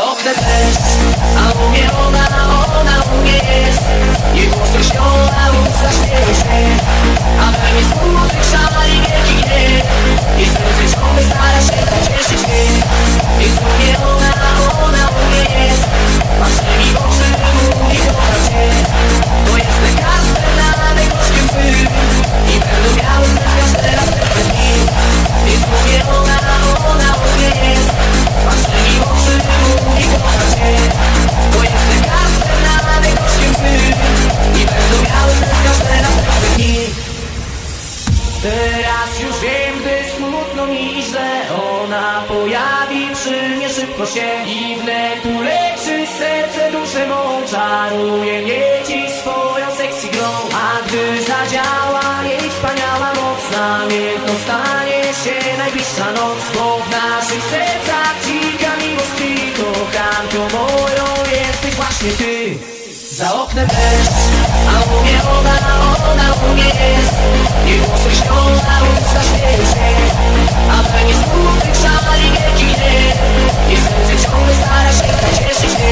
oknem deszcz, a u mnie ona u mnie jest. Jej włosy śnią, a usta śmieją się, a we mnie smutek szali wielki gniew. I serce ciągle stara się pocieszyć mnie. I zupełnie ona u mnie jest. Patrzy mi w oczy, mówi kocham cię. Bo jest lekarzem na najgorszym tym i będą miały sens każde następne dni. I zupełnie ona u mnie jest. Patrzy mi w oczy, mówi kocham cię. Bo jest lekarzem na najgorszym tym i będą miały sens każde następne dni. Teraz już wiem, gdy smutno mi i źle, ona pojawi przy mnie szybko się i wnet uleczy serce, duszę mą, czaruje mnie dziś swoją sexy grą. A gdy zadziała jej wspaniała moc, namiętną stanie się najbliższa noc. Bo w naszych sercach dzika miłość tkwi, kochanką moją jesteś właśnie ty. Za oknem deszcz, a u mnie ona u mnie jest. Jej włosy śnią, a usta śmieją się, a we mnie smutek szali wielki gniew. I serce ciągle stara się pocieszyć mnie.